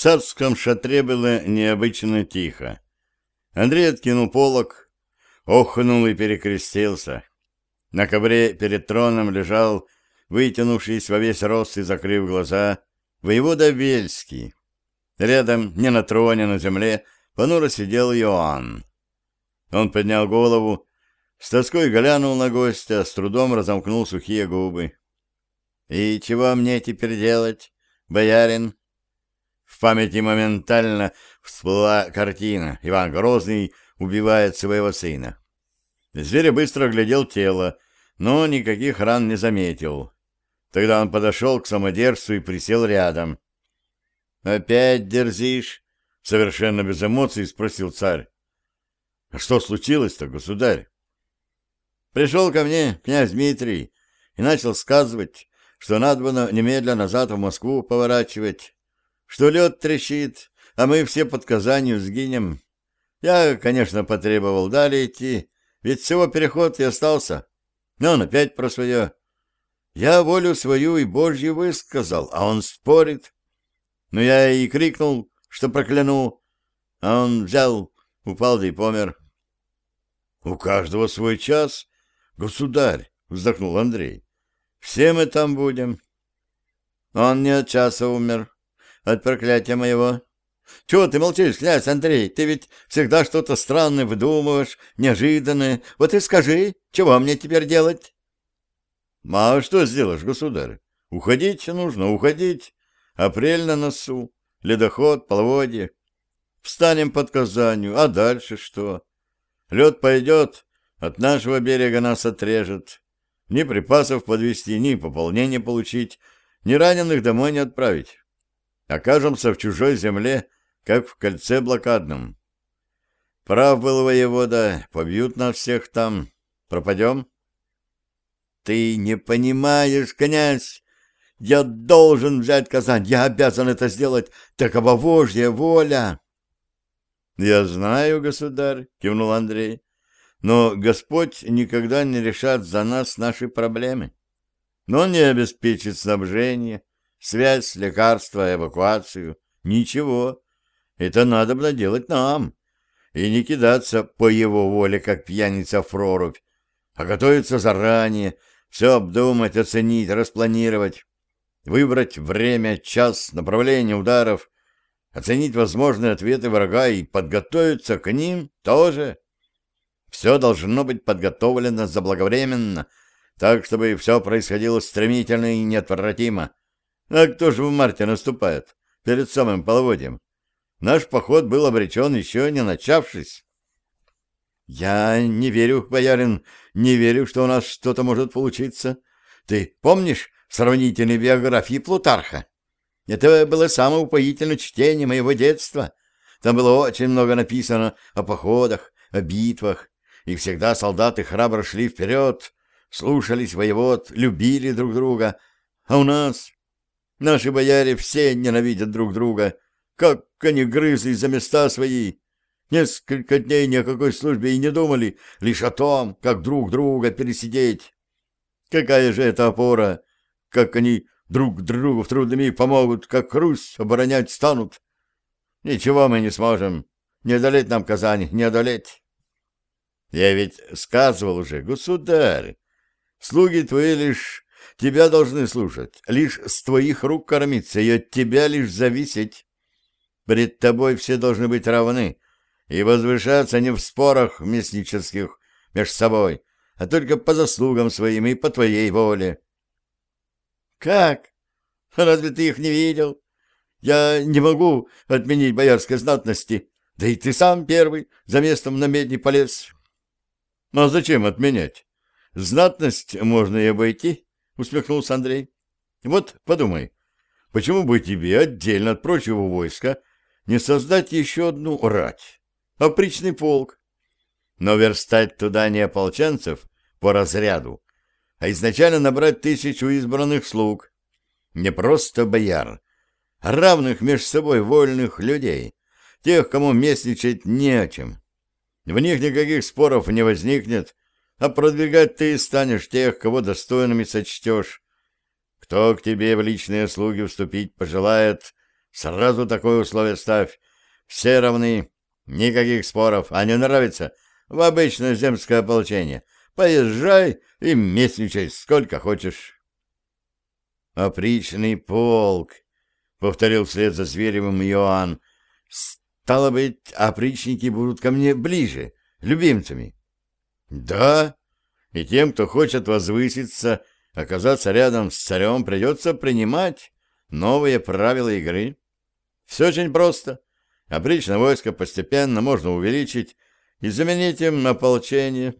царском шатре было необычно тихо. Андрей откинул полог, охнул и перекрестился. На ковре перед троном лежал, вытянувшись во весь рост и закрыв глаза, воевода Вельский. Рядом, не на троне, на земле, понуро сидел Иоанн. Он поднял голову, с тоской глянул на гостя, с трудом разомкнул сухие губы. — И чего мне теперь делать, боярин? В памяти моментально всплыла картина. Иван Грозный убивает своего сына. Зверь быстро оглядел тело, но никаких ран не заметил. Тогда он подошел к самодержцу и присел рядом. — Опять дерзишь? — совершенно без эмоций спросил царь. — А что случилось-то, государь? Пришел ко мне князь Дмитрий и начал сказывать, что надо немедленно назад в Москву поворачивать, что лед трещит, а мы все под Казанью сгинем. Я, конечно, потребовал далее идти, ведь всего переход и остался. Но он опять про свое. Я волю свою и Божью высказал, а он спорит. Но я и крикнул, что прокляну, а он взял, упал да и помер. — У каждого свой час, государь, — вздохнул Андрей. — Все мы там будем. Он не от часа умер, от проклятия моего. Чего ты молчишь, князь Андрей? Ты ведь всегда что-то странное выдумываешь, неожиданное. Вот и скажи, чего мне теперь делать? — А что сделаешь, государь? Уходить нужно, уходить. Апрель на носу, ледоход, половодье. Встанем под Казанью, а дальше что? Лед пойдет, от нашего берега нас отрежет. Ни припасов подвезти, ни пополнения получить, ни раненых домой не отправить. Окажемся в чужой земле, как в кольце блокадном. Прав был воевода, побьют нас всех там. Пропадем? — Ты не понимаешь, князь. Я должен взять Казань, я обязан это сделать. Такова Божья воля. — Я знаю, государь, — кивнул Андрей, — но Господь никогда не решат за нас наши проблемы. Но Он не обеспечит снабжение, связь, лекарства, эвакуацию. Ничего. Это надо делать нам. И не кидаться по Его воле, как пьяница в прорубь, а готовиться заранее, все обдумать, оценить, распланировать, выбрать время, час, направление ударов, оценить возможные ответы врага и подготовиться к ним тоже. Все должно быть подготовлено заблаговременно, так, чтобы все происходило стремительно и неотвратимо. А кто же в марте наступает, перед самым половодьем? Наш поход был обречен, еще не начавшись. Я не верю, боярин, не верю, что у нас что-то может получиться. Ты помнишь сравнительные биографии Плутарха? Это было самое упоительное чтение моего детства. Там было очень много написано о походах, о битвах, и всегда солдаты храбро шли вперед, слушались воевод, любили друг друга. А у нас... Наши бояре все ненавидят друг друга, как они грызлись за места свои. Несколько дней ни о какой службе и не думали, лишь о том, как друг друга пересидеть. Какая же это опора, как они друг другу в трудный миг помогут, как Русь оборонять станут. Ничего мы не сможем, не одолеть нам Казань, не одолеть. Я ведь сказывал уже, государь, слуги твои лишь... Тебя должны слушать, лишь с твоих рук кормиться и от тебя лишь зависеть. Пред тобой все должны быть равны и возвышаться не в спорах местнических между собой, а только по заслугам своим и по твоей воле. — Как? Разве ты их не видел? Я не могу отменить боярской знатности, да и ты сам первый за местом на медни полез. — А зачем отменять? Знатность можно и обойти. — усмехнулся Андрей. — Вот подумай, почему бы тебе отдельно от прочего войска не создать еще одну рать, опричный полк, но верстать туда не ополченцев по разряду, а изначально набрать 1000 избранных слуг, не просто бояр, а равных между собой вольных людей, тех, кому местничать не о чем. В них никаких споров не возникнет, а продвигать ты станешь тех, кого достойными сочтешь. Кто к тебе в личные слуги вступить пожелает, Сразу такое условие ставь. Все равны, никаких споров. А не нравится? В обычное земское ополчение. Поезжай и местничай сколько хочешь. «Опричный полк», — повторил вслед за Зверевым Иоанн. «Стало быть, опричники будут ко мне ближе, любимцами». «Да, и тем, кто хочет возвыситься, оказаться рядом с царем, придется принимать новые правила игры. Все очень просто. Опричное войско постепенно можно увеличить и заменить им ополчение».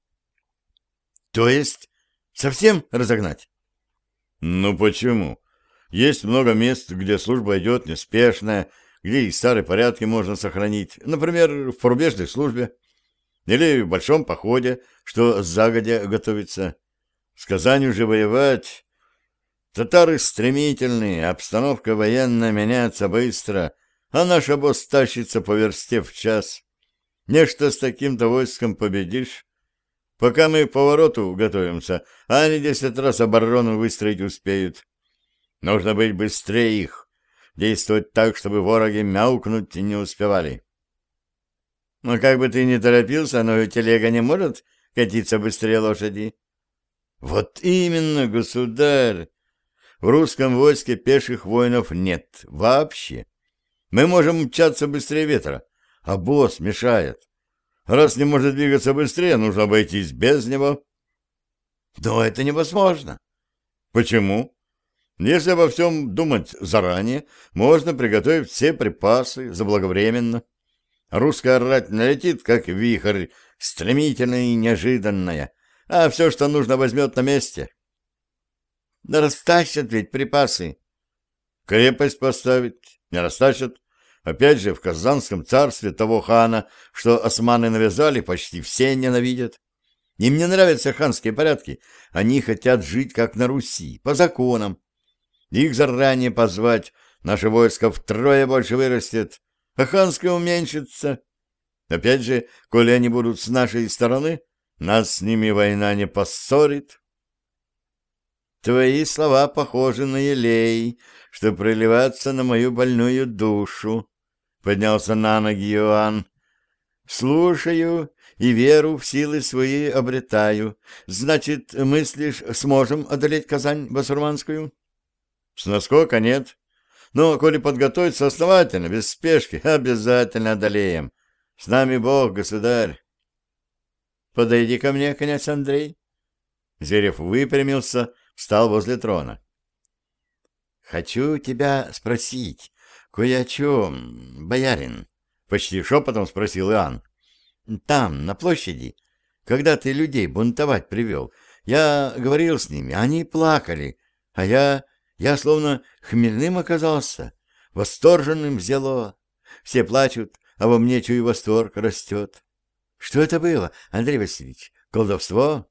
«То есть совсем разогнать?» «Ну почему? Есть много мест, где служба идет неспешно, где и старые порядки можно сохранить, например, в порубежной службе или в большом походе, что загодя готовится. С Казанью же воевать... Татары стремительные, обстановка военная меняется быстро, а наш обоз тащится по версте в час. Нечто с таким-то войском победишь. Пока мы к повороту готовимся, а они 10 раз оборону выстроить успеют. Нужно быть быстрее их, действовать так, чтобы вороги мяукнуть не успевали». «Но как бы ты ни торопился, но телега не может катиться быстрее лошади». «Вот именно, государь! В русском войске пеших воинов нет вообще. Мы можем мчаться быстрее ветра, а босс мешает. Раз не может двигаться быстрее, нужно обойтись без него». «Но это невозможно». «Почему? Если обо всем думать заранее, можно приготовить все припасы заблаговременно. Русская рать налетит, как вихрь, стремительная и неожиданная, а все, что нужно, возьмет на месте». «Да растащат ведь припасы». «Крепость поставить не растащат. Опять же, в Казанском царстве того хана, что османы навязали, почти все ненавидят. Им не нравятся ханские порядки. Они хотят жить, как на Руси, по законам. Их заранее позвать, наше войско втрое больше вырастет, а ханское уменьшится. Опять же, коли они будут с нашей стороны, нас с ними война не поссорит». «Твои слова похожи на елей, что проливаться на мою больную душу», — поднялся на ноги Иоанн. «Слушаю и веру в силы свои обретаю. Значит, мыслишь, сможем одолеть Казань басурманскую?» «С наскока нет. Но, коли подготовиться основательно, без спешки, обязательно одолеем. С нами Бог, государь». «Подойди ко мне, князь Андрей». Зверев выпрямился, встал возле трона. «Хочу тебя спросить кое о чем, боярин», — почти шепотом спросил Иоанн. «Там, на площади, когда ты людей бунтовать привел, я говорил с ними, они плакали, а я словно хмельным оказался, восторженным взяло. Все плачут, а во мне, чую, восторг растет. Что это было, Андрей Васильевич, колдовство?»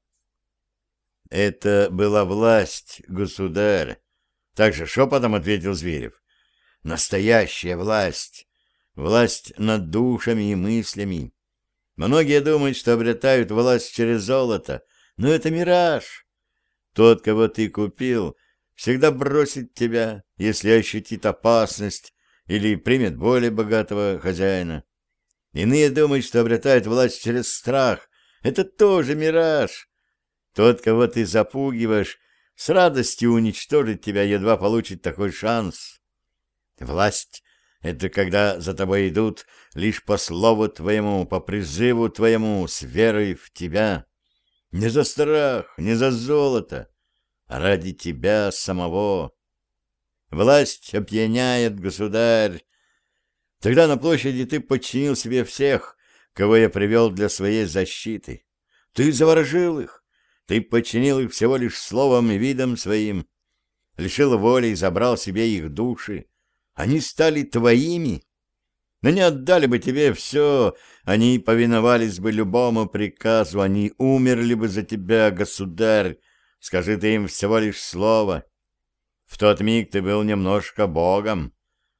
«Это была власть, государь», — также шепотом ответил Зверев. «Настоящая власть. Власть над душами и мыслями. Многие думают, что обретают власть через золото, но это мираж. Тот, кого ты купил, всегда бросит тебя, если ощутит опасность или примет более богатого хозяина. Иные думают, что обретают власть через страх. Это тоже мираж. Тот, кого ты запугиваешь, с радостью уничтожит тебя, едва получит такой шанс. Власть — это когда за тобой идут лишь по слову твоему, по призыву твоему, с верой в тебя. Не за страх, не за золото, а ради тебя самого. Власть опьяняет, государь. Тогда на площади ты подчинил себе всех, кого я привел для своей защиты. Ты заворожил их. Ты подчинил их всего лишь словом и видом своим, лишил воли и забрал себе их души. Они стали твоими, но не отдали бы тебе все, они повиновались бы любому приказу, они умерли бы за тебя, государь, скажи ты им всего лишь слово. В тот миг ты был немножко богом».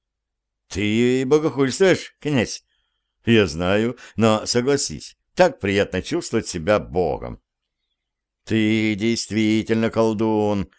«Ты богохульствуешь, князь?» «Я знаю, но согласись, так приятно чувствовать себя богом». «Ты действительно колдун.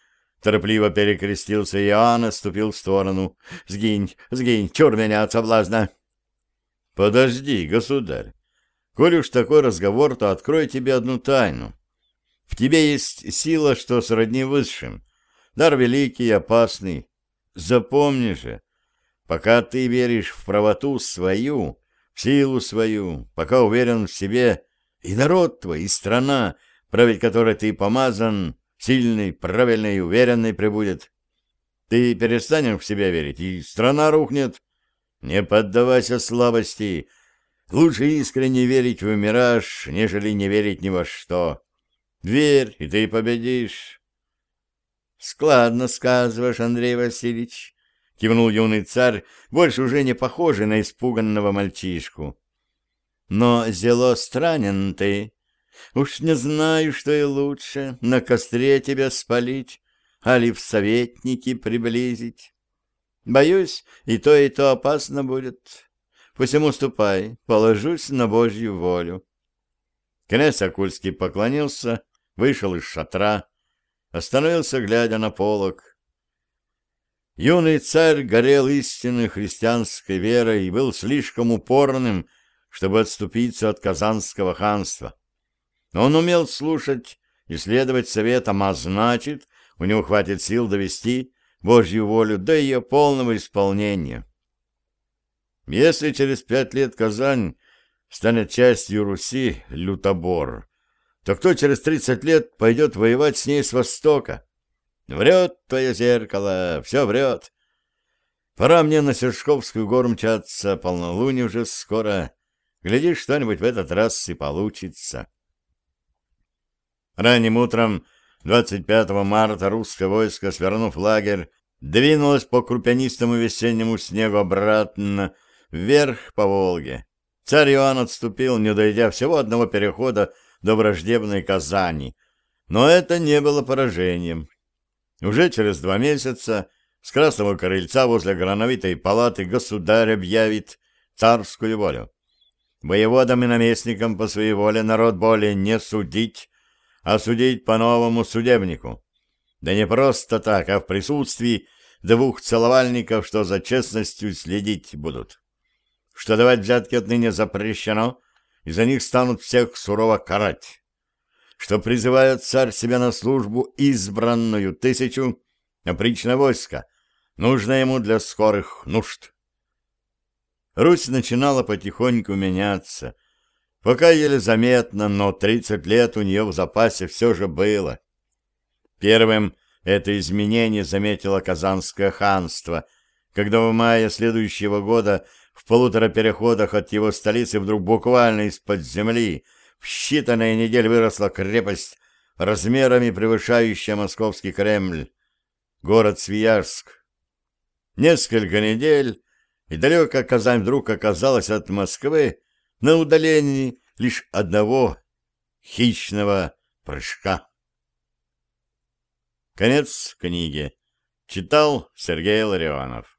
Торопливо перекрестился Иоанн и ступил в сторону. «Сгинь, сгинь, чур меня от соблазна!» «Подожди, государь. Коль уж такой разговор, то открой тебе одну тайну. В тебе есть сила, что сродни высшим. Дар великий и опасный. Запомни же, пока ты веришь в правоту свою, в силу свою, пока уверен в себе, и народ твой, и страна, править которой ты помазан, сильный, правильный и уверенный пребудет. Ты перестанешь в себя верить, и страна рухнет. Не поддавайся слабости. Лучше искренне верить в мираж, нежели не верить ни во что. Верь, и ты победишь. — Складно сказываешь, Андрей Васильевич, — кивнул юный царь, больше уже не похожий на испуганного мальчишку. — Но зело странен ты. Уж не знаю, что и лучше, на костре тебя спалить, али в советники приблизить. Боюсь, и то опасно будет. Посему ступай, положусь на Божью волю. Князь Сокольский поклонился, вышел из шатра, остановился, глядя на полог. Юный царь горел истинной христианской верой и был слишком упорным, чтобы отступиться от Казанского ханства. Он умел слушать и следовать советам, а значит, у него хватит сил довести Божью волю до ее полного исполнения. Если через 5 лет Казань станет частью Руси, лютобор, то кто через 30 лет пойдет воевать с ней с востока? Врет твое зеркало, все врет. Пора мне на Сершковскую гору мчаться, полнолуние уже скоро. Глядишь, что-нибудь в этот раз и получится. Ранним утром 25 марта русское войско, свернув лагерь, двинулось по крупянистому весеннему снегу обратно, вверх по Волге. Царь Иоанн отступил, не дойдя всего одного перехода до враждебной Казани, но это не было поражением. Уже через 2 месяца с Красного Крыльца возле Грановитой палаты государь объявит царскую волю. Воеводам и наместникам по своей воле народ более не судить, а судить по новому судебнику. Да не просто так, а в присутствии 2 целовальников, что за честностью следить будут. Что давать взятки отныне запрещено, и за них станут всех сурово карать. Что призывает царь себя на службу избранную 1000, опричное войско, нужно ему для скорых нужд. Русь начинала потихоньку меняться. Пока еле заметно, но 30 лет у нее в запасе все же было. Первым это изменение заметило Казанское ханство, когда в мае следующего года в 1,5 переходах от его столицы вдруг буквально из-под земли в считанные недели выросла крепость, размерами превышающая московский Кремль, город Свияжск. Несколько недель, и далекая Казань вдруг оказалась от Москвы на удалении лишь одного хищного прыжка. Конец книги. Читал Сергей Ларионов.